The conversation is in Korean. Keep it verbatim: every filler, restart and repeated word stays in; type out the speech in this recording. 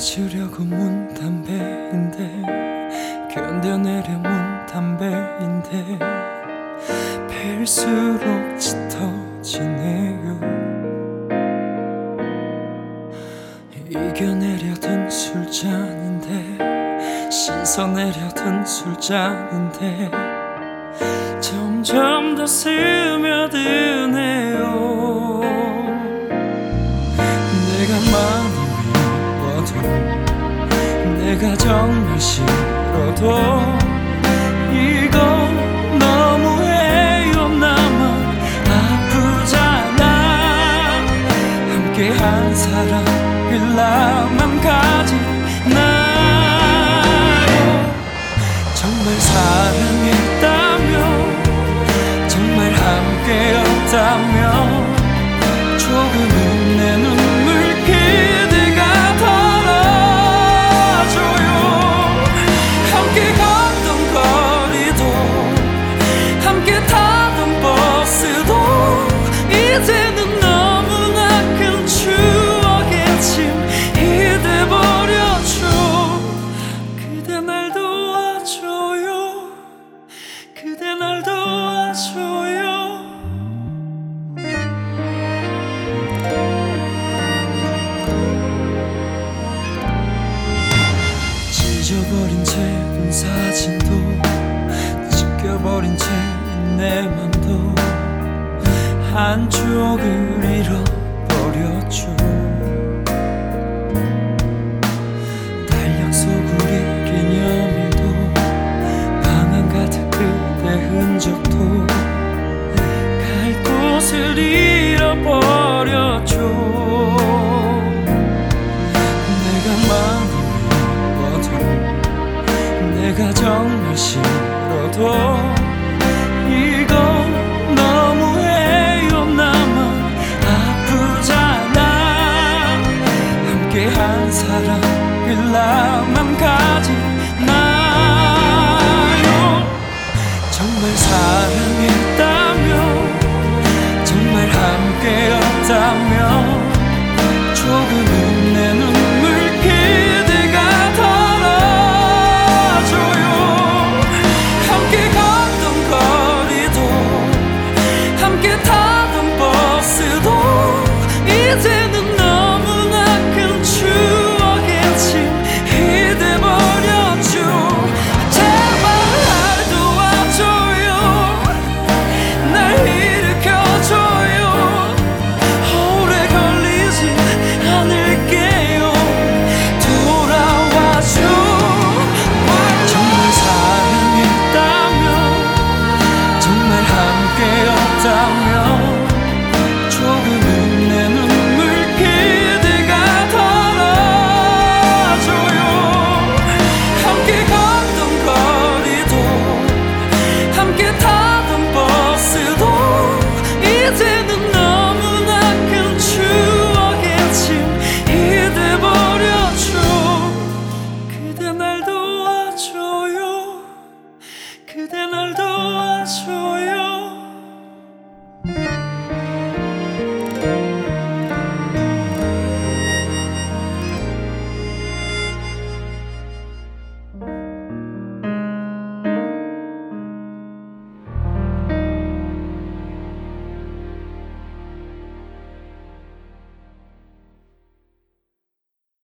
잊으려고 문 담배인데 견뎌내려 문 담배인데 필수록 짙어지네요. 이겨내려던 술잔인데 씻어내려던 술잔인데 점점 더 스며드네요. 내가 많이 미워도 내가 정말 싫어도 이건 너무해요. 나만 아프잖아. 함께한 사람일라만 가지나요. 정말 사랑했다면 정말 함께였다면 조금은 내 눈물 그대가 덜어줘요. 함께 걷던 거리도 함께 타던 버스도 이제는 너무나 큰 추억의 짐이 돼버렸죠. 그대 날 도와줘요. 그대 날 도와줘요. 찢어버린 채 본 사진도 찢겨버린 채인 내 맘도 한쪽을 잃어버렸죠. 달력 속 우리 기념일도 방안 가득 그대 흔적도 갈 곳을 잃어버렸죠. 내가 많이 미워도 내가 정말 싫어도 이건 너무해요. 나만 아프잖아. 함께한 사람일라만 가지